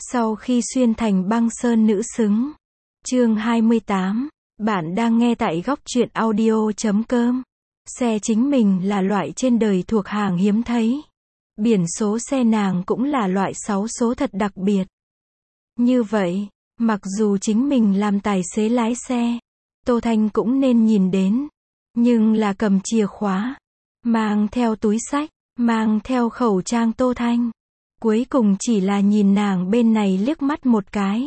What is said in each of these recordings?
Sau khi xuyên thành băng sơn nữ xứng. Chương 28. Bạn đang nghe tại góc truyện audio.com. Xe chính mình là loại trên đời thuộc hàng hiếm thấy. Biển số xe nàng cũng là loại 6 số thật đặc biệt. Như vậy, mặc dù chính mình làm tài xế lái xe, Tô Thanh cũng nên nhìn đến. Nhưng là cầm chìa khóa, mang theo túi xách, mang theo khẩu trang Tô Thanh. Cuối cùng chỉ là nhìn nàng bên này liếc mắt một cái.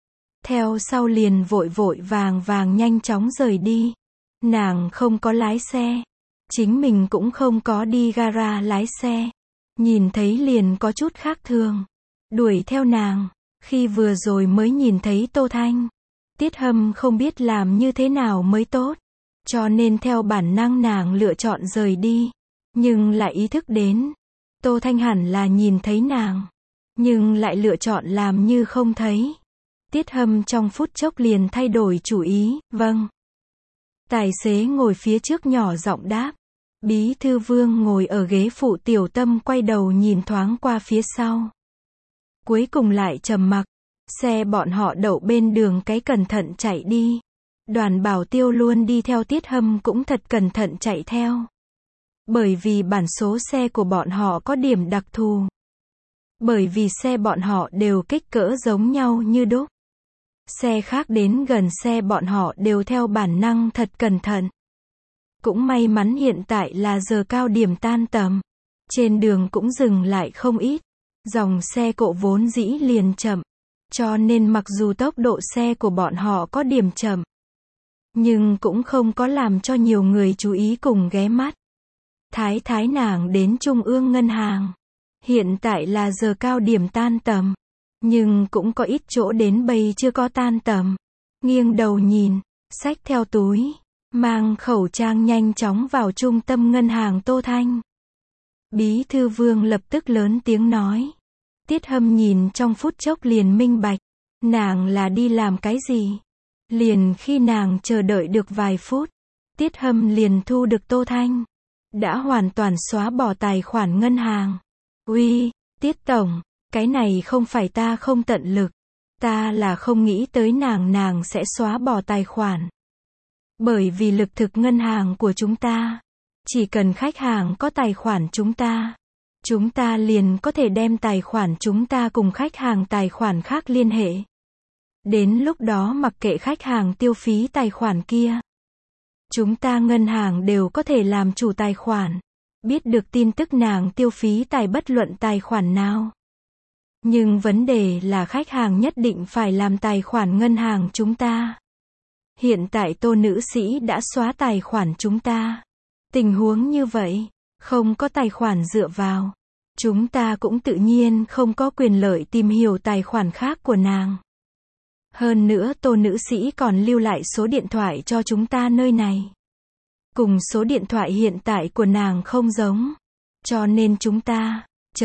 Theo sau liền vội vội vàng vàng nhanh chóng rời đi. Nàng không có lái xe. Chính mình cũng không có đi gara lái xe. Nhìn thấy liền có chút khác thường. Đuổi theo nàng. Khi vừa rồi mới nhìn thấy Tô Thanh. Tiết Hâm không biết làm như thế nào mới tốt. Cho nên theo bản năng nàng lựa chọn rời đi. Nhưng lại ý thức đến. Tô Thanh hẳn là nhìn thấy nàng. Nhưng lại lựa chọn làm như không thấy. Tiết Hâm trong phút chốc liền thay đổi chủ ý, vâng. Tài xế ngồi phía trước nhỏ giọng đáp. Bí thư Vương ngồi ở ghế phụ tiểu tâm quay đầu nhìn thoáng qua phía sau. Cuối cùng lại trầm mặc. Xe bọn họ đậu bên đường cái cẩn thận chạy đi. Đoàn bảo tiêu luôn đi theo Tiết Hâm cũng thật cẩn thận chạy theo. Bởi vì bản số xe của bọn họ có điểm đặc thù. Bởi vì xe bọn họ đều kích cỡ giống nhau như đúc. Xe khác đến gần xe bọn họ đều theo bản năng thật cẩn thận. Cũng may mắn hiện tại là giờ cao điểm tan tầm. Trên đường cũng dừng lại không ít. Dòng xe cộ vốn dĩ liền chậm. Cho nên mặc dù tốc độ xe của bọn họ có điểm chậm. Nhưng cũng không có làm cho nhiều người chú ý cùng ghé mắt. Thái nàng đến Trung ương Ngân hàng. Hiện tại là giờ cao điểm tan tầm. Nhưng cũng có ít chỗ đến bây chưa có tan tầm. Nghiêng đầu nhìn, xách theo túi, mang khẩu trang nhanh chóng vào trung tâm ngân hàng Tô Thanh. Bí thư Vương lập tức lớn tiếng nói. Tiết Hâm nhìn trong phút chốc liền minh bạch. Nàng là đi làm cái gì? Liền khi nàng chờ đợi được vài phút, Tiết Hâm liền thu được Tô Thanh. Đã hoàn toàn xóa bỏ tài khoản ngân hàng. Uy, Tiết Tổng, cái này không phải ta không tận lực. Ta là không nghĩ tới nàng sẽ xóa bỏ tài khoản. Bởi vì lực thực ngân hàng của chúng ta. Chỉ cần khách hàng có tài khoản chúng ta liền có thể đem tài khoản chúng ta cùng khách hàng tài khoản khác liên hệ. Đến lúc đó mặc kệ khách hàng tiêu phí tài khoản kia. Chúng ta ngân hàng đều có thể làm chủ tài khoản. Biết được tin tức nàng tiêu phí tài bất luận tài khoản nào. Nhưng vấn đề là khách hàng nhất định phải làm tài khoản ngân hàng chúng ta. Hiện tại Tô nữ sĩ đã xóa tài khoản chúng ta. Tình huống như vậy, không có tài khoản dựa vào. Chúng ta cũng tự nhiên không có quyền lợi tìm hiểu tài khoản khác của nàng. Hơn nữa Tô nữ sĩ còn lưu lại số điện thoại cho chúng ta nơi này. Cùng số điện thoại hiện tại của nàng không giống. Cho nên chúng ta,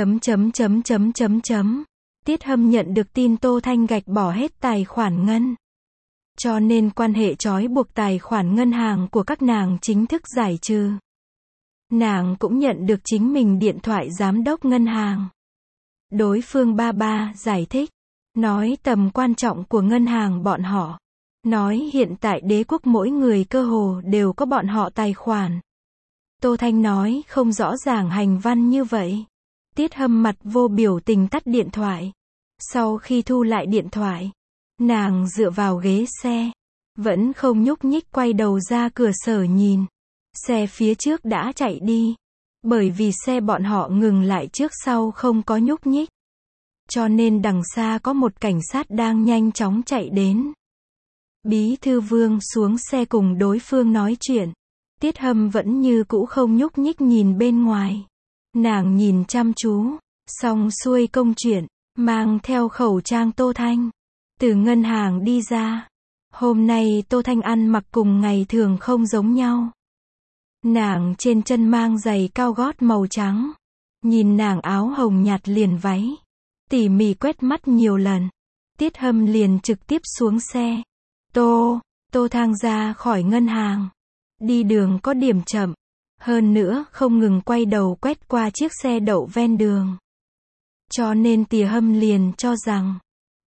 Tiết Hâm nhận được tin Tô Thanh gạch bỏ hết tài khoản ngân. Cho nên quan hệ trói buộc tài khoản ngân hàng của các nàng chính thức giải trừ. Nàng cũng nhận được chính mình điện thoại giám đốc ngân hàng. Đối phương ba giải thích. Nói tầm quan trọng của ngân hàng bọn họ. Nói hiện tại đế quốc mỗi người cơ hồ đều có bọn họ tài khoản. Tô Thanh nói không rõ ràng hành văn như vậy. Tiết Hâm mặt vô biểu tình tắt điện thoại. Sau khi thu lại điện thoại, nàng dựa vào ghế xe. Vẫn không nhúc nhích quay đầu ra cửa sổ nhìn. Xe phía trước đã chạy đi. Bởi vì xe bọn họ ngừng lại trước sau không có nhúc nhích. Cho nên đằng xa có một cảnh sát đang nhanh chóng chạy đến. Bí thư Vương xuống xe cùng đối phương nói chuyện. Tiết Hâm vẫn như cũ không nhúc nhích nhìn bên ngoài. Nàng nhìn chăm chú, xong xuôi công chuyện, mang theo khẩu trang Tô Thanh. Từ ngân hàng đi ra. Hôm nay Tô Thanh ăn mặc cùng ngày thường không giống nhau. Nàng trên chân mang giày cao gót màu trắng. Nhìn nàng áo hồng nhạt liền váy. Tỉ mỉ quét mắt nhiều lần. Tiết Hâm liền trực tiếp xuống xe. Tô thang ra khỏi ngân hàng. Đi đường có điểm chậm. Hơn nữa không ngừng quay đầu quét qua chiếc xe đậu ven đường. Cho nên Tiết Hâm liền cho rằng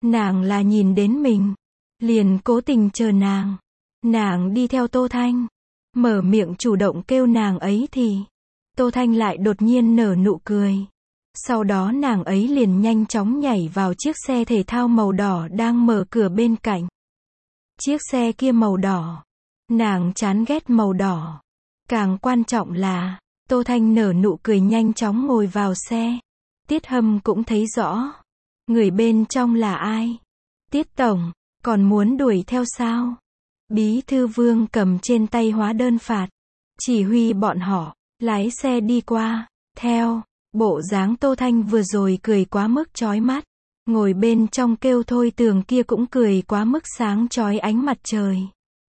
Nàng là nhìn đến mình, liền cố tình chờ nàng. Nàng đi theo Tô Thanh, mở miệng chủ động kêu nàng ấy thì Tô Thanh lại đột nhiên nở nụ cười. Sau đó nàng ấy liền nhanh chóng nhảy vào chiếc xe thể thao màu đỏ đang mở cửa bên cạnh. Chiếc xe kia màu đỏ. Nàng chán ghét màu đỏ. Càng quan trọng là, Tô Thanh nở nụ cười nhanh chóng ngồi vào xe. Tiết Hâm cũng thấy rõ. Người bên trong là ai? Tiết Tổng, còn muốn đuổi theo sao? Bí thư Vương cầm trên tay hóa đơn phạt. Chỉ huy bọn họ, lái xe đi qua, theo. Bộ dáng Tô Thanh vừa rồi cười quá mức chói mắt. Ngồi bên trong kêu Thôi Tường kia cũng cười quá mức sáng chói ánh mặt trời.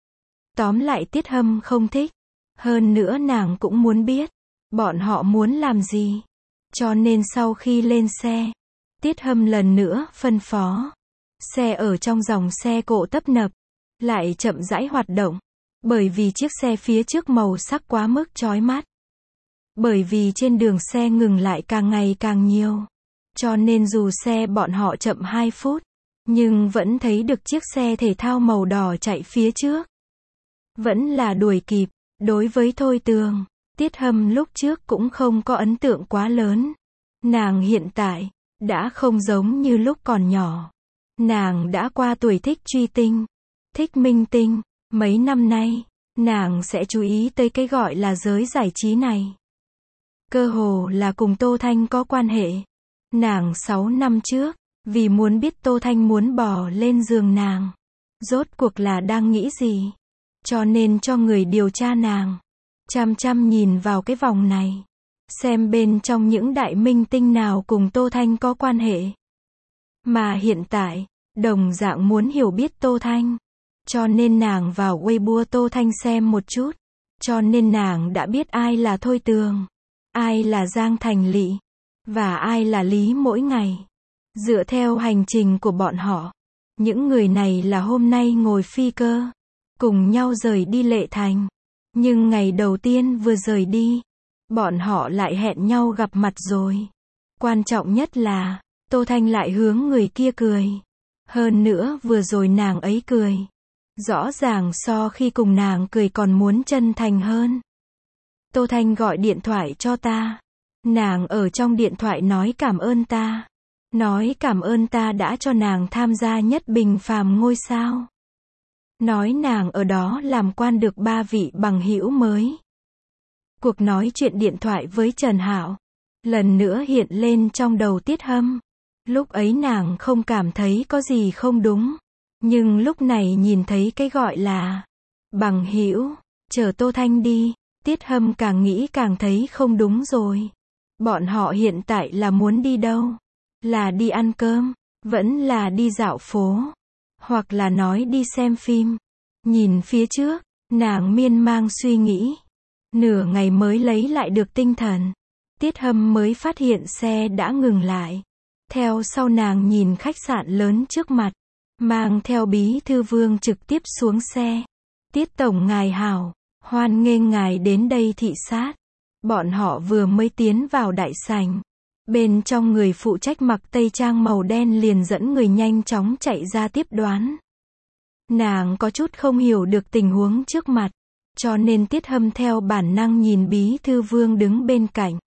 Tóm lại Tiết Hâm không thích. Hơn nữa nàng cũng muốn biết, bọn họ muốn làm gì. Cho nên sau khi lên xe, Tiết Hâm lần nữa phân phó. Xe ở trong dòng xe cộ tấp nập, lại chậm rãi hoạt động. Bởi vì chiếc xe phía trước màu sắc quá mức chói mắt. Bởi vì trên đường xe ngừng lại càng ngày càng nhiều. Cho nên dù xe bọn họ chậm 2 phút, nhưng vẫn thấy được chiếc xe thể thao màu đỏ chạy phía trước. Vẫn là đuổi kịp. Đối với Thôi Tường, Tiết Hâm lúc trước cũng không có ấn tượng quá lớn. Nàng hiện tại, đã không giống như lúc còn nhỏ. Nàng đã qua tuổi thích truy tinh, thích minh tinh. Mấy năm nay, nàng sẽ chú ý tới cái gọi là giới giải trí này. Cơ hồ là cùng Tô Thanh có quan hệ. Nàng 6 năm trước, vì muốn biết Tô Thanh muốn bò lên giường nàng. Rốt cuộc là đang nghĩ gì? Cho nên cho người điều tra nàng. Chăm chăm nhìn vào cái vòng này. Xem bên trong những đại minh tinh nào cùng Tô Thanh có quan hệ. Mà hiện tại, đồng dạng muốn hiểu biết Tô Thanh. Cho nên nàng vào Weibo Tô Thanh xem một chút. Cho nên nàng đã biết ai là Thôi Tường, ai là Giang Thành Lị, và ai là Lý Mỗi Ngày. Dựa theo hành trình của bọn họ, những người này là hôm nay ngồi phi cơ, cùng nhau rời đi Lệ Thành. Nhưng ngày đầu tiên vừa rời đi, bọn họ lại hẹn nhau gặp mặt rồi. Quan trọng nhất là, Tô Thanh lại hướng người kia cười. Hơn nữa vừa rồi nàng ấy cười. Rõ ràng so khi cùng nàng cười còn muốn chân thành hơn. Tô Thanh gọi điện thoại cho ta. Nàng ở trong điện thoại nói cảm ơn ta. Nói cảm ơn ta đã cho nàng tham gia Nhất Bình Phàm Ngôi Sao. Nói nàng ở đó làm quan được 3 vị bằng hữu mới. Cuộc nói chuyện điện thoại với Trần Hạo lần nữa hiện lên trong đầu Tiết Hâm. Lúc ấy nàng không cảm thấy có gì không đúng. Nhưng lúc này nhìn thấy cái gọi là bằng hữu, chờ Tô Thanh đi, Tiết Hâm càng nghĩ càng thấy không đúng rồi. Bọn họ hiện tại là muốn đi đâu? Là đi ăn cơm, vẫn là đi dạo phố, hoặc là nói đi xem phim. Nhìn phía trước, nàng miên man suy nghĩ. Nửa ngày mới lấy lại được tinh thần. Tiết Hâm mới phát hiện xe đã ngừng lại. Theo sau nàng nhìn khách sạn lớn trước mặt, mang theo Bí thư Vương trực tiếp xuống xe. Tiết Tổng ngài hảo, hoan nghênh ngài đến đây thị sát. Bọn họ vừa mới tiến vào đại sảnh. Bên trong người phụ trách mặc tây trang màu đen liền dẫn người nhanh chóng chạy ra tiếp đoán. Nàng có chút không hiểu được tình huống trước mặt, cho nên Tiết Hâm theo bản năng nhìn Bí thư Vương đứng bên cạnh.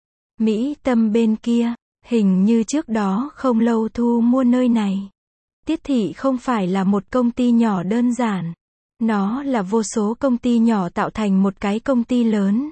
Mỹ Tâm bên kia, hình như trước đó không lâu thu mua nơi này. Tiết thị không phải là một công ty nhỏ đơn giản. Nó là vô số công ty nhỏ tạo thành một cái công ty lớn.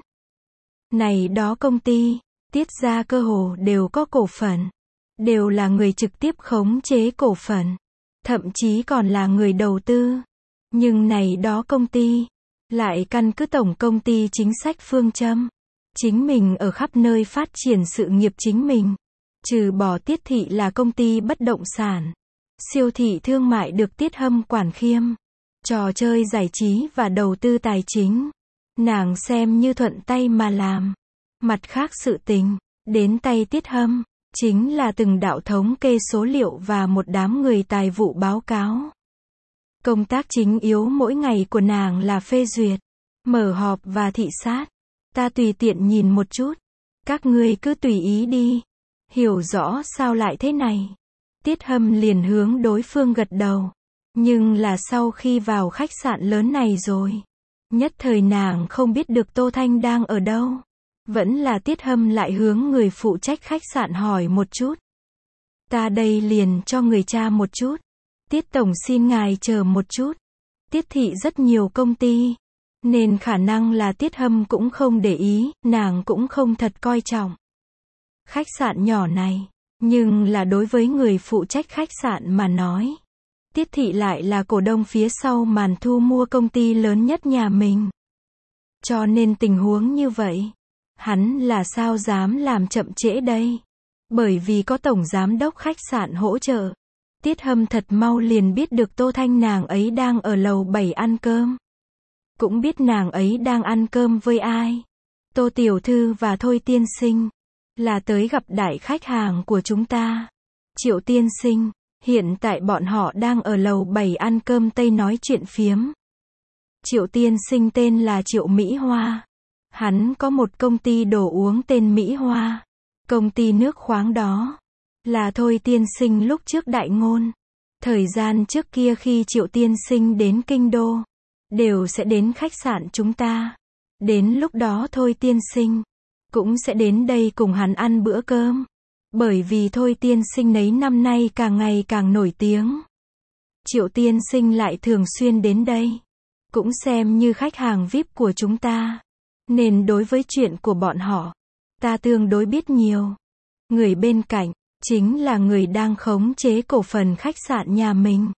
Này đó công ty, Tiết gia cơ hồ đều có cổ phần. Đều là người trực tiếp khống chế cổ phần. Thậm chí còn là người đầu tư. Nhưng này đó công ty, lại căn cứ tổng công ty chính sách phương châm. Chính mình ở khắp nơi phát triển sự nghiệp chính mình. Trừ bỏ Tiết thị là công ty bất động sản. Siêu thị thương mại được Tiết Hâm quản khiêm. Trò chơi giải trí và đầu tư tài chính. Nàng xem như thuận tay mà làm. Mặt khác sự tình, đến tay Tiết Hâm, chính là từng đạo thống kê số liệu và một đám người tài vụ báo cáo. Công tác chính yếu mỗi ngày của nàng là phê duyệt, mở họp và thị sát. Ta tùy tiện nhìn một chút. Các ngươi cứ tùy ý đi. Hiểu rõ sao lại thế này. Tiết Hâm liền hướng đối phương gật đầu. Nhưng là sau khi vào khách sạn lớn này rồi, nhất thời nàng không biết được Tô Thanh đang ở đâu. Vẫn là Tiết Hâm lại hướng người phụ trách khách sạn hỏi một chút. Ta đây liền cho người tra một chút. Tiết Tổng xin ngài chờ một chút. Tiết thị rất nhiều công ty, nên khả năng là Tiết Hâm cũng không để ý, nàng cũng không thật coi trọng khách sạn nhỏ này. Nhưng là đối với người phụ trách khách sạn mà nói, Tiết thị lại là cổ đông phía sau màn thu mua công ty lớn nhất nhà mình. Cho nên tình huống như vậy, hắn là sao dám làm chậm trễ đây. Bởi vì có tổng giám đốc khách sạn hỗ trợ, Tiết Hâm thật mau liền biết được Tô Thanh nàng ấy đang ở lầu 7 ăn cơm. Cũng biết nàng ấy đang ăn cơm với ai. Tô Tiểu Thư và Thôi Tiên Sinh là tới gặp đại khách hàng của chúng ta. Triệu Tiên Sinh, hiện tại bọn họ đang ở lầu 7 ăn cơm Tây nói chuyện phiếm. Triệu Tiên Sinh tên là Triệu Mỹ Hoa. Hắn có một công ty đồ uống tên Mỹ Hoa. Công ty nước khoáng đó là Thôi Tiên Sinh lúc trước đại ngôn. Thời gian trước kia khi Triệu Tiên Sinh đến Kinh Đô, đều sẽ đến khách sạn chúng ta. Đến lúc đó Thôi Tiên Sinh cũng sẽ đến đây cùng hắn ăn bữa cơm. Bởi vì Thôi Tiên Sinh nấy năm nay càng ngày càng nổi tiếng. Triệu Tiên Sinh lại thường xuyên đến đây. Cũng xem như khách hàng VIP của chúng ta. Nên đối với chuyện của bọn họ, ta tương đối biết nhiều. Người bên cạnh chính là người đang khống chế cổ phần khách sạn nhà mình.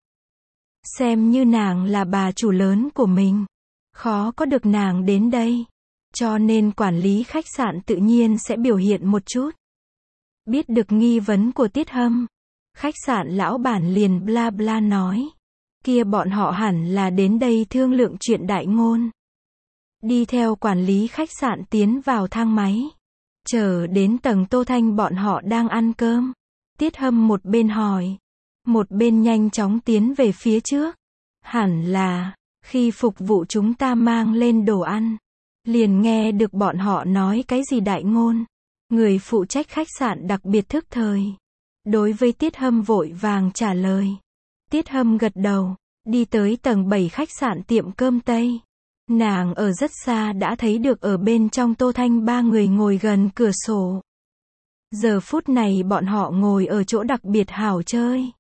Xem như nàng là bà chủ lớn của mình, khó có được nàng đến đây. Cho nên quản lý khách sạn tự nhiên sẽ biểu hiện một chút. Biết được nghi vấn của Tiết Hâm, khách sạn lão bản liền bla bla nói. Kia bọn họ hẳn là đến đây thương lượng chuyện đại ngôn. Đi theo quản lý khách sạn tiến vào thang máy. Chờ đến tầng Tô Thanh bọn họ đang ăn cơm. Tiết Hâm một bên hỏi, một bên nhanh chóng tiến về phía trước. Hẳn là, khi phục vụ chúng ta mang lên đồ ăn, liền nghe được bọn họ nói cái gì đại ngôn. Người phụ trách khách sạn đặc biệt thức thời. Đối với Tiết Hâm vội vàng trả lời. Tiết Hâm gật đầu, đi tới tầng 7 khách sạn tiệm cơm Tây. Nàng ở rất xa đã thấy được ở bên trong Tô Thanh ba người ngồi gần cửa sổ. Giờ phút này bọn họ ngồi ở chỗ đặc biệt hảo chơi.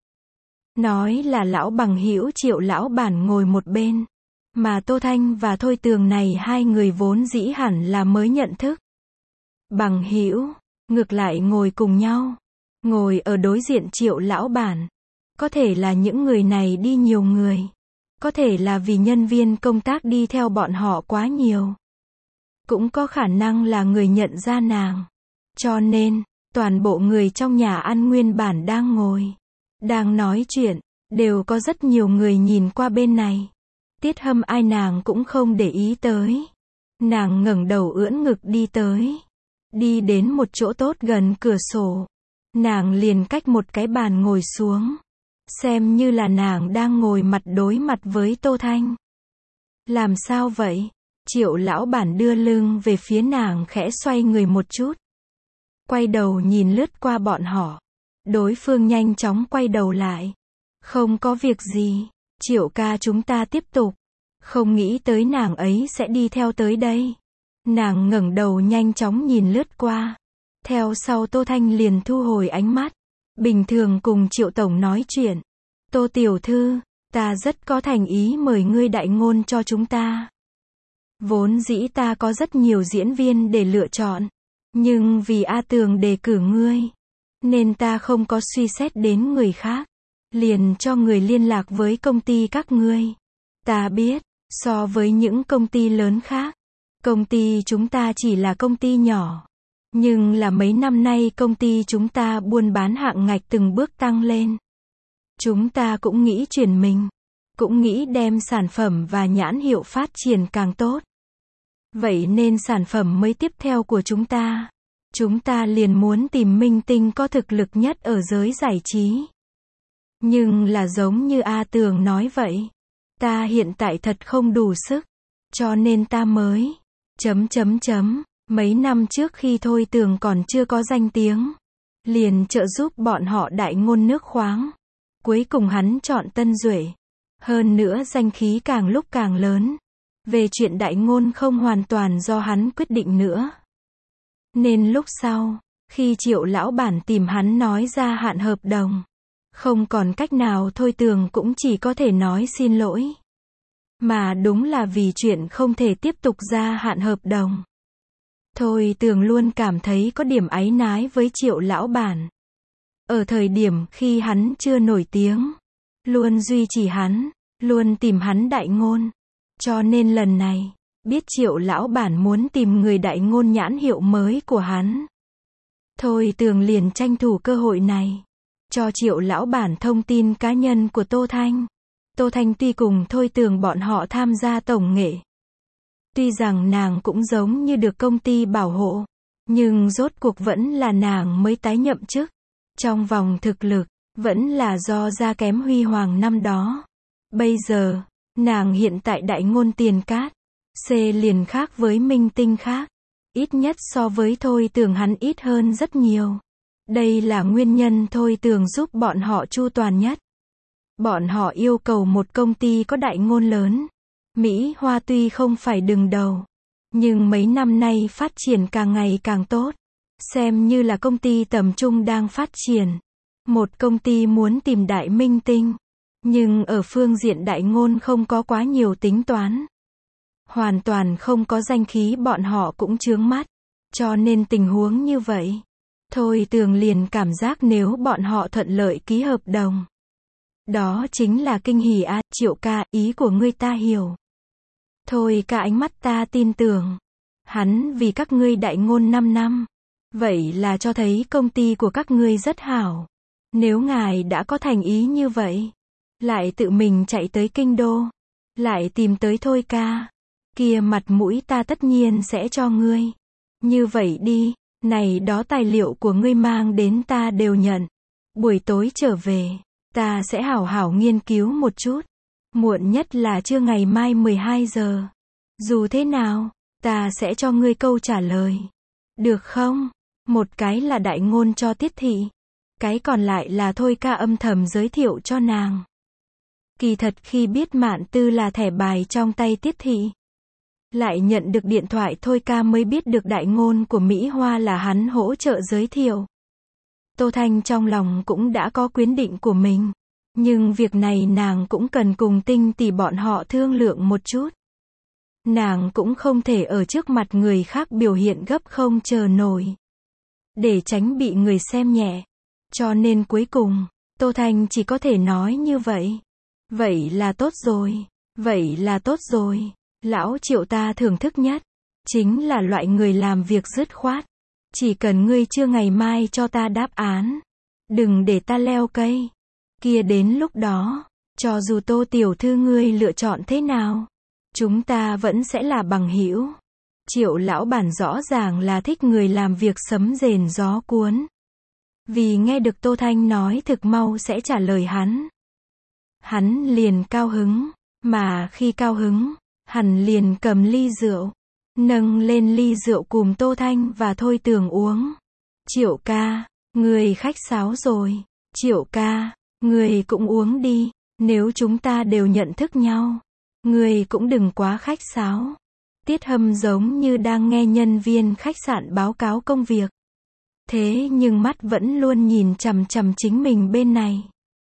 Nói là lão bằng hữu Triệu lão bản ngồi một bên. Mà Tô Thanh và Thôi Tường này hai người vốn dĩ hẳn là mới nhận thức. Bằng hữu, ngược lại ngồi cùng nhau. Ngồi ở đối diện Triệu lão bản. Có thể là những người này đi nhiều người. Có thể là vì nhân viên công tác đi theo bọn họ quá nhiều. Cũng có khả năng là người nhận ra nàng. Cho nên, toàn bộ người trong nhà ăn nguyên bản đang ngồi, đang nói chuyện, đều có rất nhiều người nhìn qua bên này. Tiết Hâm ai nàng cũng không để ý tới. Nàng ngẩng đầu ưỡn ngực đi tới. Đi đến một chỗ tốt gần cửa sổ. Nàng liền cách một cái bàn ngồi xuống. Xem như là nàng đang ngồi mặt đối mặt với Tô Thanh. Làm sao vậy? Triệu lão bản đưa lưng về phía nàng khẽ xoay người một chút. Quay đầu nhìn lướt qua bọn họ. Đối phương nhanh chóng quay đầu lại. Không có việc gì. Triệu ca chúng ta tiếp tục. Không nghĩ tới nàng ấy sẽ đi theo tới đây. Nàng ngẩng đầu nhanh chóng nhìn lướt qua. Theo sau Tô Thanh liền thu hồi ánh mắt. Bình thường cùng Triệu tổng nói chuyện. Tô tiểu thư, ta rất có thành ý mời ngươi đại ngôn cho chúng ta. Vốn dĩ ta có rất nhiều diễn viên để lựa chọn. Nhưng vì A Tường đề cử ngươi, nên ta không có suy xét đến người khác. Liền cho người liên lạc với công ty các ngươi. Ta biết, so với những công ty lớn khác, công ty chúng ta chỉ là công ty nhỏ. Nhưng là mấy năm nay công ty chúng ta buôn bán hạng ngạch từng bước tăng lên. Chúng ta cũng nghĩ chuyển mình. Cũng nghĩ đem sản phẩm và nhãn hiệu phát triển càng tốt. Vậy nên sản phẩm mới tiếp theo của chúng ta liền muốn tìm minh tinh có thực lực nhất ở giới giải trí. Nhưng là giống như A Tường nói vậy. Ta hiện tại thật không đủ sức. Cho nên ta mới... Mấy năm trước khi Thôi Tường còn chưa có danh tiếng. liền trợ giúp bọn họ đại ngôn nước khoáng. Cuối cùng hắn chọn Tân Duệ. Hơn nữa danh khí càng lúc càng lớn. Về chuyện đại ngôn không hoàn toàn do hắn quyết định nữa. Nên lúc sau, khi Triệu lão bản tìm hắn nói gia hạn hợp đồng, không còn cách nào Thôi Tường cũng chỉ có thể nói xin lỗi. Mà đúng là vì chuyện không thể tiếp tục gia hạn hợp đồng. Thôi Tường luôn cảm thấy có điểm áy náy với Triệu lão bản. Ở thời điểm khi hắn chưa nổi tiếng, luôn duy trì hắn, luôn tìm hắn đại ngôn. Cho nên lần này, biết Triệu lão bản muốn tìm người đại ngôn nhãn hiệu mới của hắn. Thôi Tường liền tranh thủ cơ hội này, cho Triệu lão bản thông tin cá nhân của Tô Thanh. Tô Thanh tuy cùng Thôi Tường bọn họ tham gia tổng nghệ. Tuy rằng nàng cũng giống như được công ty bảo hộ, nhưng rốt cuộc vẫn là nàng mới tái nhậm chức. Trong vòng thực lực, vẫn là do ra kém huy hoàng năm đó. Bây giờ, nàng hiện tại đại ngôn Tiền Cát, C liền khác với minh tinh khác. Ít nhất so với Thôi Tường hắn ít hơn rất nhiều. Đây là nguyên nhân Thôi Tường giúp bọn họ chu toàn nhất. Bọn họ yêu cầu một công ty có đại ngôn lớn. Mỹ Hoa tuy không phải đứng đầu, nhưng mấy năm nay phát triển càng ngày càng tốt. Xem như là công ty tầm trung đang phát triển. Một công ty muốn tìm đại minh tinh, nhưng ở phương diện đại ngôn không có quá nhiều tính toán. Hoàn toàn không có danh khí bọn họ cũng chướng mắt. Cho nên tình huống như vậy, Thôi Tường liền cảm giác nếu bọn họ thuận lợi ký hợp đồng, đó chính là kinh hỉ a. Triệu ca, ý của ngươi ta hiểu. Thôi ca, ánh mắt ta tin tưởng. Hắn vì các ngươi đại ngôn 5 năm. Vậy là cho thấy công ty của các ngươi rất hảo. Nếu ngài đã có thành ý như vậy, lại tự mình chạy tới kinh đô, lại tìm tới Thôi ca, kia mặt mũi ta tất nhiên sẽ cho ngươi. Như vậy đi, này đó tài liệu của ngươi mang đến ta đều nhận. Buổi tối trở về, ta sẽ hảo hảo nghiên cứu một chút. Muộn nhất là trưa ngày mai 12 giờ. Dù thế nào, ta sẽ cho ngươi câu trả lời. Được không? Một cái là đại ngôn cho Tiết Thị. Cái còn lại là Thôi ca âm thầm giới thiệu cho nàng. Kỳ thật khi biết Mạn Tư là thẻ bài trong tay Tiết Thị, lại nhận được điện thoại Thôi ca mới biết được đại ngôn của Mỹ Hoa là hắn hỗ trợ giới thiệu. Tô Thanh trong lòng cũng đã có quyết định của mình. Nhưng việc này nàng cũng cần cùng Tinh tỷ bọn họ thương lượng một chút. Nàng cũng không thể ở trước mặt người khác biểu hiện gấp không chờ nổi, để tránh bị người xem nhẹ. Cho nên cuối cùng, Tô Thanh chỉ có thể nói như vậy. Vậy là tốt rồi. Vậy là tốt rồi. Lão Triệu ta thưởng thức nhất, chính là loại người làm việc dứt khoát. Chỉ cần ngươi chưa ngày mai cho ta đáp án. Đừng để ta leo cây. Kia đến lúc đó, cho dù Tô tiểu thư ngươi lựa chọn thế nào, chúng ta vẫn sẽ là bằng hữu. Triệu lão bản rõ ràng là thích người làm việc sấm rền gió cuốn. Vì nghe được Tô Thanh nói thực mau sẽ trả lời hắn. Hắn liền cao hứng, mà khi cao hứng, hắn liền cầm ly rượu, nâng lên ly rượu cùng Tô Thanh và Thôi Tường uống. Triệu ca, người khách sáo rồi. Triệu ca, người cũng uống đi, nếu chúng ta đều nhận thức nhau. Người cũng đừng quá khách sáo. Tiết Hâm giống như đang nghe nhân viên khách sạn báo cáo công việc. Thế nhưng mắt vẫn luôn nhìn chằm chằm chính mình bên này.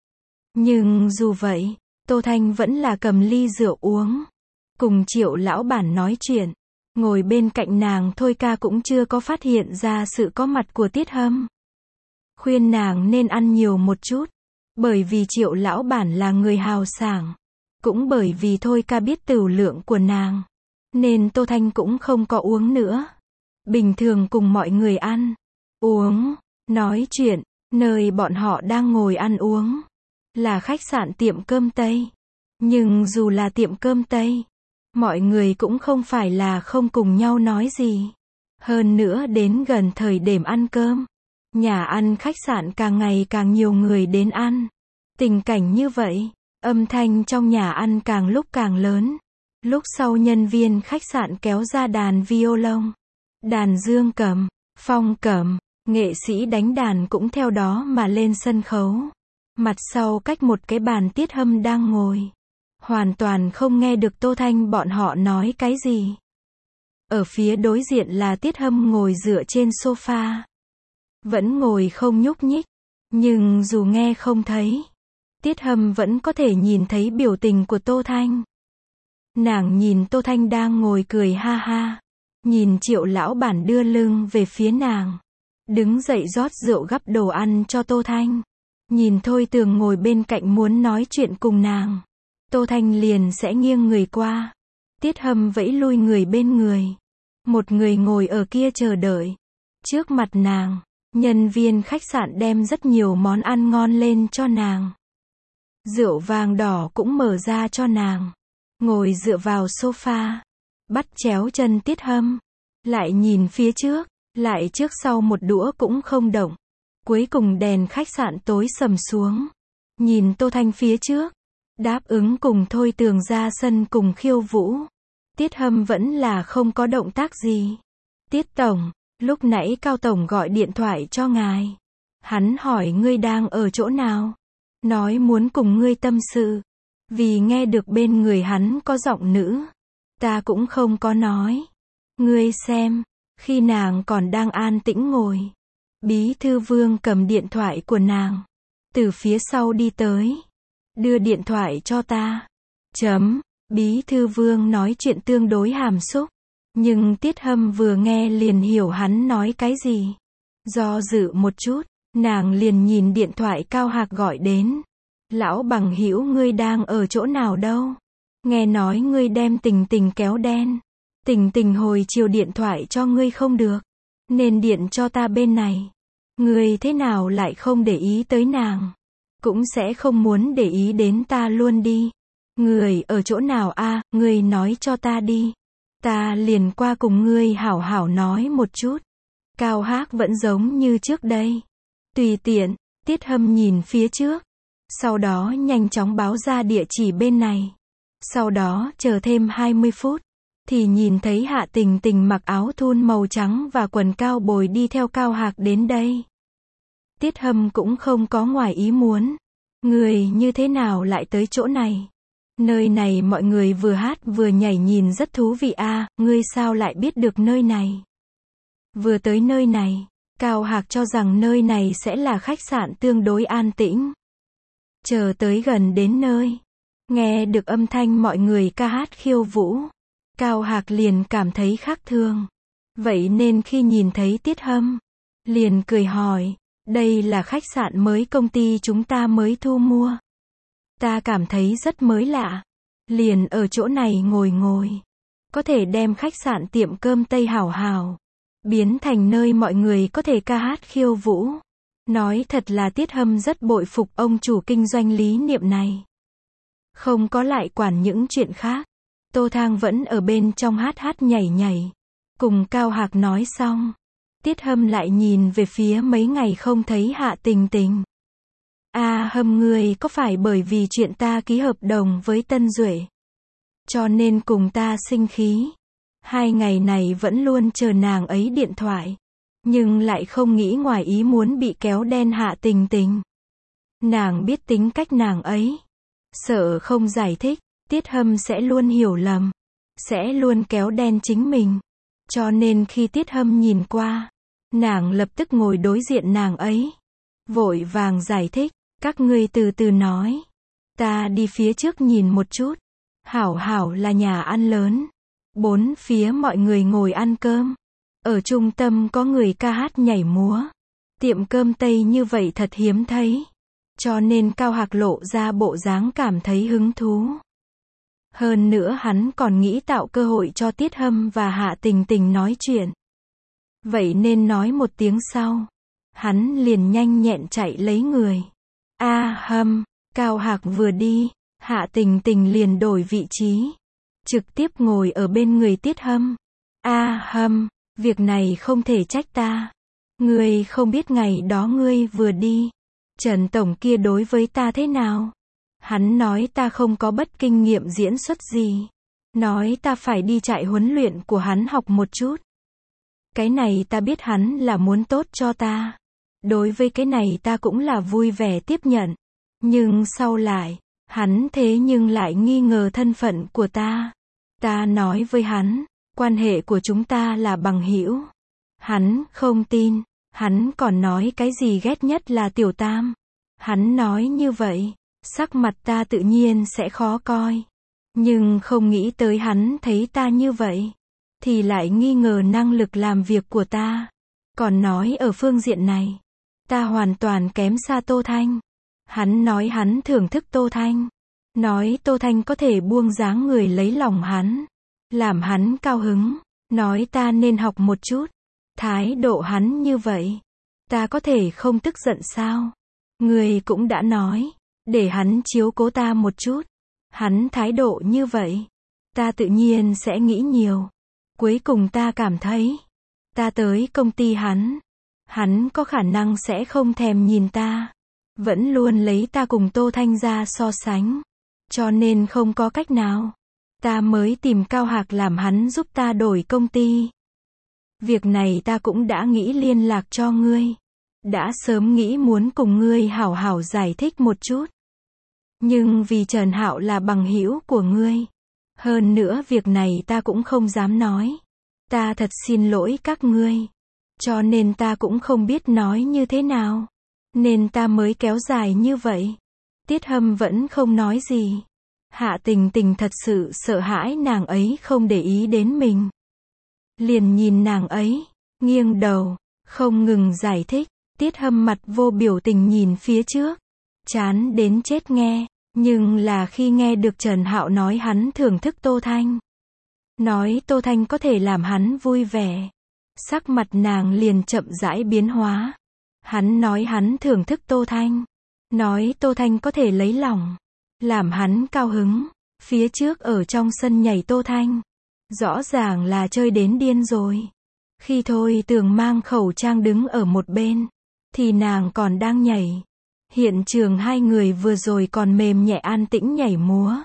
Nhưng dù vậy, Tô Thanh vẫn là cầm ly rượu uống, cùng Triệu lão bản nói chuyện. Ngồi bên cạnh nàng Thôi ca cũng chưa có phát hiện ra sự có mặt của Tiết Hâm. Khuyên nàng nên ăn nhiều một chút, bởi vì Triệu lão bản là người hào sảng. Cũng bởi vì Thôi ca biết tửu lượng của nàng, nên Tô Thanh cũng không có uống nữa. Bình thường cùng mọi người ăn, uống, nói chuyện, nơi bọn họ đang ngồi ăn uống, là khách sạn tiệm cơm Tây. Nhưng dù là tiệm cơm Tây, mọi người cũng không phải là không cùng nhau nói gì. Hơn nữa đến gần thời điểm ăn cơm, nhà ăn khách sạn càng ngày càng nhiều người đến ăn. Tình cảnh như vậy, âm thanh trong nhà ăn càng lúc càng lớn. Lúc sau nhân viên khách sạn kéo ra đàn violon, đàn dương cầm, phong cầm, Nghệ sĩ đánh đàn cũng theo đó mà lên sân khấu. Mặt sau cách một cái bàn Tiết Hâm đang ngồi. Hoàn toàn không nghe được Tô Thanh bọn họ nói cái gì. Ở phía đối diện là Tiết Hâm ngồi dựa trên sofa. Vẫn ngồi không nhúc nhích. Nhưng dù nghe không thấy, Tiết Hâm vẫn có thể nhìn thấy biểu tình của Tô Thanh. Nàng nhìn Tô Thanh đang ngồi cười ha ha. Nhìn Triệu lão bản đưa lưng về phía nàng. Đứng dậy rót rượu gắp đồ ăn cho Tô Thanh. Nhìn Thôi Tường ngồi bên cạnh muốn nói chuyện cùng nàng. Tô Thanh liền sẽ nghiêng người qua. Tiết Hâm vẫy lui người bên người. Một người ngồi ở kia chờ đợi. Trước mặt nàng, nhân viên khách sạn đem rất nhiều món ăn ngon lên cho nàng. Rượu vàng đỏ cũng mở ra cho nàng. Ngồi dựa vào sofa. Bắt chéo chân Tiết Hâm. Lại nhìn phía trước. Lại trước sau một đũa cũng không động. Cuối cùng đèn khách sạn tối sầm xuống. Nhìn Tô Thanh phía trước. Đáp ứng cùng Thôi Tường ra sân cùng khiêu vũ. Tiết Hâm vẫn là không có động tác gì. Tiết Tổng, lúc nãy Cao Tổng gọi điện thoại cho ngài. Hắn hỏi ngươi đang ở chỗ nào. Nói muốn cùng ngươi tâm sự. Vì nghe được bên người hắn có giọng nữ. Ta cũng không có nói. Ngươi xem, khi nàng còn đang an tĩnh ngồi. Bí thư Vương cầm điện thoại của nàng. Từ phía sau đi tới. Đưa điện thoại cho ta. Bí thư Vương nói chuyện tương đối hàm xúc. Nhưng Tiết Hâm vừa nghe liền hiểu hắn nói cái gì. Do dự một chút, nàng liền nhìn điện thoại Cao Hạc gọi đến. Lão bằng hữu ngươi đang ở chỗ nào đâu? Nghe nói ngươi đem Tình Tình kéo đen. Tình Tình hồi chiều điện thoại cho ngươi không được. Nên điện cho ta bên này. Ngươi thế nào lại không để ý tới nàng? Cũng sẽ không muốn để ý đến ta luôn đi. Người ở chỗ nào a? Ngươi nói cho ta đi. Ta liền qua cùng ngươi hảo hảo nói một chút. Cao Hạc vẫn giống như trước đây. Tùy tiện, Tiết Hâm nhìn phía trước. Sau đó nhanh chóng báo ra địa chỉ bên này. Sau đó chờ thêm 20 phút. Thì nhìn thấy Hạ Tình Tình mặc áo thun màu trắng và quần cao bồi đi theo Cao Hạc đến đây. Tiết Hâm cũng không có ngoài ý muốn. Người như thế nào lại tới chỗ này? Nơi này mọi người vừa hát vừa nhảy nhìn rất thú vị a. Ngươi sao lại biết được nơi này? Vừa tới nơi này, Cao Hạc cho rằng nơi này sẽ là khách sạn tương đối an tĩnh. Chờ tới gần đến nơi, nghe được âm thanh mọi người ca hát khiêu vũ. Cao Hạc liền cảm thấy khác thường. Vậy nên khi nhìn thấy Tiết Hâm, liền cười hỏi, đây là khách sạn mới công ty chúng ta mới thu mua. Ta cảm thấy rất mới lạ. Liền ở chỗ này ngồi. Có thể đem khách sạn tiệm cơm Tây hảo hảo. Biến thành nơi mọi người có thể ca hát khiêu vũ. Nói thật là Tiết Hâm rất bội phục ông chủ kinh doanh lý niệm này. Không có lại quản những chuyện khác. Tô Thang vẫn ở bên trong hát nhảy. Cùng Cao Hạc nói xong. Tiết Hâm lại nhìn về phía mấy ngày không thấy Hạ Tình Tình. Hâm ngươi có phải bởi vì chuyện ta ký hợp đồng với Tân Duệ cho nên cùng ta sinh khí? 2 ngày này vẫn luôn chờ nàng ấy điện thoại. Nhưng lại không nghĩ ngoài ý muốn bị kéo đen Hạ Tình Tình. Nàng biết tính cách nàng ấy. Sợ không giải thích, Tiết Hâm sẽ luôn hiểu lầm. Sẽ luôn kéo đen chính mình. Cho nên khi Tiết Hâm nhìn qua, nàng lập tức ngồi đối diện nàng ấy. Vội vàng giải thích, các ngươi từ từ nói. Ta đi phía trước nhìn một chút. Hảo là nhà ăn lớn. 4 phía mọi người ngồi ăn cơm. Ở trung tâm có người ca hát nhảy múa. Tiệm cơm Tây như vậy thật hiếm thấy. Cho nên Cao Hạc lộ ra bộ dáng cảm thấy hứng thú. Hơn nữa hắn còn nghĩ tạo cơ hội cho Tiết Hâm và Hạ Tình Tình nói chuyện. Vậy nên nói một tiếng sau, hắn liền nhanh nhẹn chạy lấy người. Hâm, Cao Hạc vừa đi, Hạ Tình Tình liền đổi vị trí. Trực tiếp ngồi ở bên người Tiết Hâm. Hâm, việc này không thể trách ta. Ngươi không biết ngày đó ngươi vừa đi. Trần Tổng kia đối với ta thế nào? Hắn nói ta không có bất kinh nghiệm diễn xuất gì. Nói ta phải đi trại huấn luyện của hắn học một chút. Cái này ta biết hắn là muốn tốt cho ta. Đối với cái này ta cũng là vui vẻ tiếp nhận. Nhưng sau lại, hắn thế nhưng lại nghi ngờ thân phận của ta. Ta nói với hắn, quan hệ của chúng ta là bằng hữu. Hắn không tin, hắn còn nói cái gì ghét nhất là Tiểu Tam. Hắn nói như vậy, sắc mặt ta tự nhiên sẽ khó coi. Nhưng không nghĩ tới hắn thấy ta như vậy, thì lại nghi ngờ năng lực làm việc của ta. Còn nói ở phương diện này, ta hoàn toàn kém xa Tô Thanh. Hắn nói hắn thưởng thức Tô Thanh. Nói Tô Thanh có thể buông dáng người lấy lòng hắn. Làm hắn cao hứng. Nói ta nên học một chút. Thái độ hắn như vậy, ta có thể không tức giận sao? Người cũng đã nói, để hắn chiếu cố ta một chút. Hắn thái độ như vậy, ta tự nhiên sẽ nghĩ nhiều. Cuối cùng ta cảm thấy, ta tới công ty hắn có khả năng sẽ không thèm nhìn ta. Vẫn luôn lấy ta cùng Tô Thanh ra so sánh. Cho nên không có cách nào. Ta mới tìm Cao Hạc làm hắn giúp ta đổi công ty. Việc này ta cũng đã nghĩ liên lạc cho ngươi. Đã sớm nghĩ muốn cùng ngươi hảo hảo giải thích một chút. Nhưng vì Trần Hạo là bằng hữu của ngươi. Hơn nữa việc này ta cũng không dám nói. Ta thật xin lỗi các ngươi. Cho nên ta cũng không biết nói như thế nào. Nên ta mới kéo dài như vậy. Tiết Hâm vẫn không nói gì. Hạ Tình Tình thật sự sợ hãi nàng ấy không để ý đến mình. Liền nhìn nàng ấy, nghiêng đầu, không ngừng giải thích. Tiết Hâm mặt vô biểu tình nhìn phía trước. Chán đến chết nghe. Nhưng là khi nghe được Trần Hạo nói hắn thưởng thức Tô Thanh. Nói Tô Thanh có thể làm hắn vui vẻ. Sắc mặt nàng liền chậm rãi biến hóa. Hắn nói hắn thưởng thức Tô Thanh. Nói Tô Thanh có thể lấy lòng. Làm hắn cao hứng. Phía trước ở trong sân nhảy Tô Thanh. Rõ ràng là chơi đến điên rồi. Khi Thôi Tường mang khẩu trang đứng ở một bên. Thì nàng còn đang nhảy. Hiện trường hai người vừa rồi còn mềm nhẹ an tĩnh nhảy múa.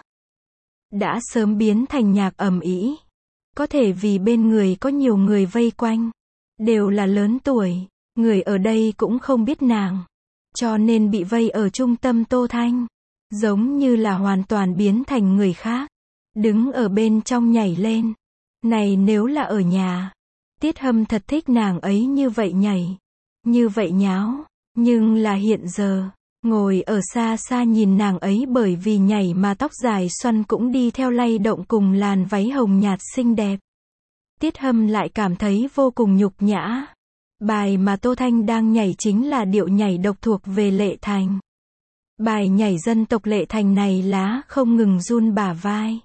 Đã sớm biến thành nhạc ầm ĩ. Có thể vì bên người có nhiều người vây quanh. Đều là lớn tuổi. Người ở đây cũng không biết nàng. Cho nên bị vây ở trung tâm Tô Thanh. Giống như là hoàn toàn biến thành người khác. Đứng ở bên trong nhảy lên. Này nếu là ở nhà. Tiết Hâm thật thích nàng ấy như vậy nhảy. Như vậy nháo. Nhưng là hiện giờ. Ngồi ở xa xa nhìn nàng ấy bởi vì nhảy mà tóc dài xoăn cũng đi theo lay động cùng làn váy hồng nhạt xinh đẹp. Tiết Hâm lại cảm thấy vô cùng nhục nhã. Bài mà Tô Thanh đang nhảy chính là điệu nhảy độc thuộc về Lệ Thành. Bài nhảy dân tộc Lệ Thành này lá không ngừng run bả vai.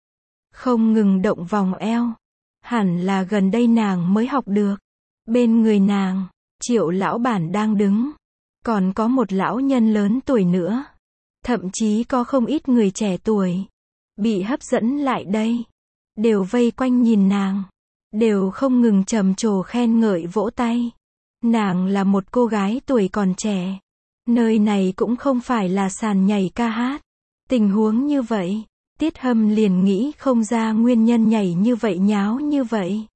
Không ngừng động vòng eo. Hẳn là gần đây nàng mới học được. Bên người nàng, Triệu lão bản đang đứng. Còn có một lão nhân lớn tuổi nữa. Thậm chí có không ít người trẻ tuổi. Bị hấp dẫn lại đây. Đều vây quanh nhìn nàng. Đều không ngừng trầm trồ khen ngợi vỗ tay. Nàng là một cô gái tuổi còn trẻ. Nơi này cũng không phải là sàn nhảy ca hát. Tình huống như vậy, Tiết Hâm liền nghĩ không ra nguyên nhân nhảy như vậy nháo như vậy.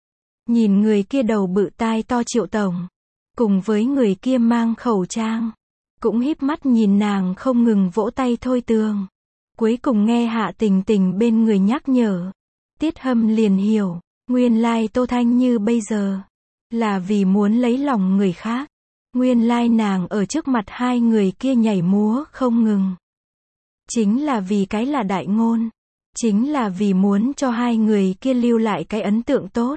Nhìn người kia đầu bự tai to Triệu tổng. Cùng với người kia mang khẩu trang. Cũng híp mắt nhìn nàng không ngừng vỗ tay Thôi Tường. Cuối cùng nghe Hạ Tình Tình bên người nhắc nhở. Tiết Hâm liền hiểu. Nguyên lai Tô Thanh như bây giờ. Là vì muốn lấy lòng người khác. Nguyên lai nàng ở trước mặt hai người kia nhảy múa không ngừng. Chính là vì cái là đại ngôn. Chính là vì muốn cho hai người kia lưu lại cái ấn tượng tốt.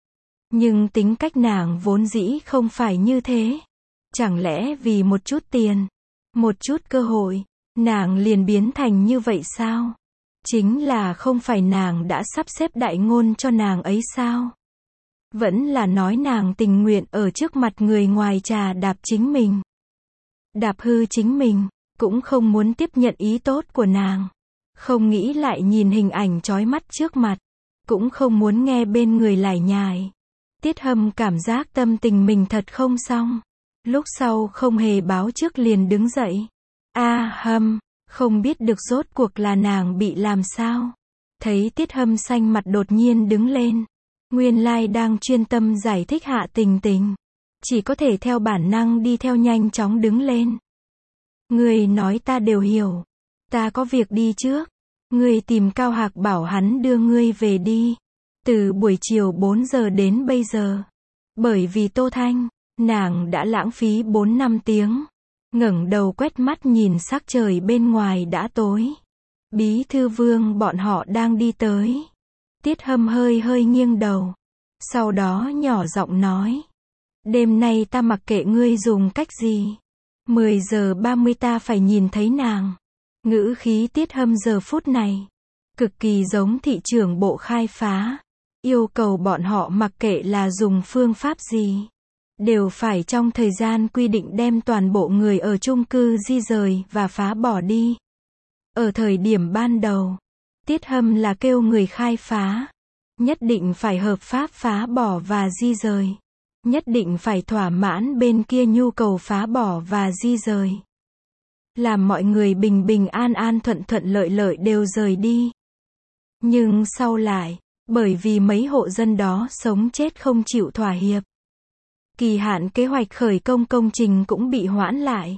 Nhưng tính cách nàng vốn dĩ không phải như thế. Chẳng lẽ vì một chút tiền, một chút cơ hội, nàng liền biến thành như vậy sao? Chính là không phải nàng đã sắp xếp đại ngôn cho nàng ấy sao? Vẫn là nói nàng tình nguyện ở trước mặt người ngoài trà đạp chính mình. Đạp hư chính mình, cũng không muốn tiếp nhận ý tốt của nàng. Không nghĩ lại nhìn hình ảnh chói mắt trước mặt. Cũng không muốn nghe bên người lải nhải. Tiết Hâm cảm giác tâm tình mình thật không xong. Lúc sau không hề báo trước liền đứng dậy. Hâm, không biết được rốt cuộc là nàng bị làm sao. Thấy Tiết Hâm xanh mặt đột nhiên đứng lên. Nguyên lai đang chuyên tâm giải thích Hạ Tình Tình. Chỉ có thể theo bản năng đi theo nhanh chóng đứng lên. Người nói ta đều hiểu. Ta có việc đi trước. Người tìm Cao Hạc bảo hắn đưa ngươi về đi. Từ buổi chiều 4 giờ đến bây giờ. Bởi vì Tô Thanh, nàng đã lãng phí 4-5 tiếng. Ngẩng đầu quét mắt nhìn sắc trời bên ngoài đã tối. Bí thư Vương bọn họ đang đi tới. Tiết Hâm hơi hơi nghiêng đầu. Sau đó nhỏ giọng nói. Đêm nay ta mặc kệ ngươi dùng cách gì. 10 giờ 30 ta phải nhìn thấy nàng. Ngữ khí Tiết Hâm giờ phút này. Cực kỳ giống thị trưởng bộ khai phá. Yêu cầu bọn họ mặc kệ là dùng phương pháp gì. Đều phải trong thời gian quy định đem toàn bộ người ở chung cư di rời và phá bỏ đi. Ở thời điểm ban đầu, Tiết Hâm là kêu người khai phá. Nhất định phải hợp pháp phá bỏ và di rời. Nhất định phải thỏa mãn bên kia nhu cầu phá bỏ và di rời. Làm mọi người bình bình an an thuận thuận lợi lợi đều rời đi. Nhưng sau lại, bởi vì mấy hộ dân đó sống chết không chịu thỏa hiệp. Kỳ hạn kế hoạch khởi công công trình cũng bị hoãn lại.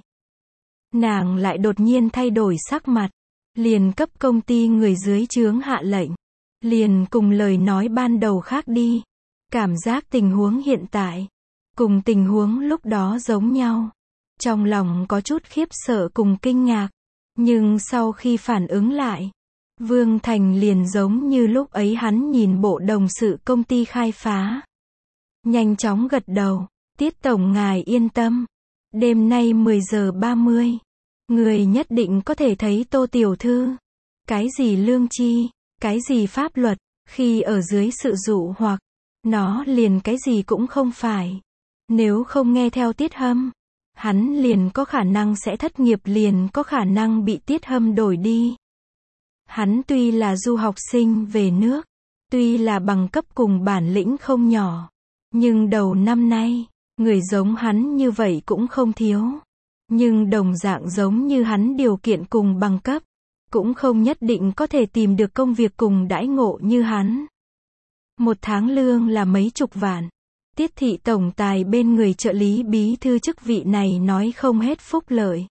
Nàng lại đột nhiên thay đổi sắc mặt. Liền cấp công ty người dưới trướng hạ lệnh. Liền cùng lời nói ban đầu khác đi. Cảm giác tình huống hiện tại. Cùng tình huống lúc đó giống nhau. Trong lòng có chút khiếp sợ cùng kinh ngạc. Nhưng sau khi phản ứng lại. Vương Thành liền giống như lúc ấy hắn nhìn bộ đồng sự công ty khai phá. Nhanh chóng gật đầu. Tiết tổng ngài yên tâm. Đêm nay 10 giờ 30. Người nhất định có thể thấy Tô tiểu thư. Cái gì lương chi, cái gì pháp luật, khi ở dưới sự dụ hoặc, nó liền cái gì cũng không phải. Nếu không nghe theo Tiết Hâm, hắn liền có khả năng sẽ thất nghiệp, liền có khả năng bị Tiết Hâm đổi đi. Hắn tuy là du học sinh về nước, tuy là bằng cấp cùng bản lĩnh không nhỏ, nhưng đầu năm nay, người giống hắn như vậy cũng không thiếu. Nhưng đồng dạng giống như hắn điều kiện cùng bằng cấp, cũng không nhất định có thể tìm được công việc cùng đãi ngộ như hắn. Một tháng lương là mấy chục vạn. Tiết thị tổng tài bên người trợ lý bí thư chức vị này nói không hết phúc lợi.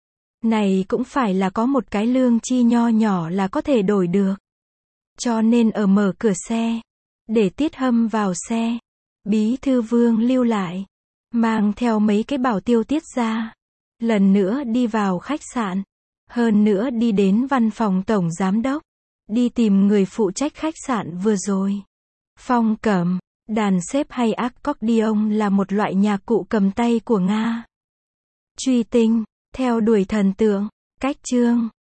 Này cũng phải là có một cái lương chi nho nhỏ là có thể đổi được. Cho nên ở mở cửa xe, để Tiết Hâm vào xe, bí thư Vương lưu lại, mang theo mấy cái bảo tiêu Tiết ra. Lần nữa đi vào khách sạn. Hơn nữa đi đến văn phòng tổng giám đốc. Đi tìm người phụ trách khách sạn vừa rồi. Phong cẩm, đàn xếp hay accordion là một loại nhạc cụ cầm tay của Nga. Truy tinh, theo đuổi thần tượng, cách chương.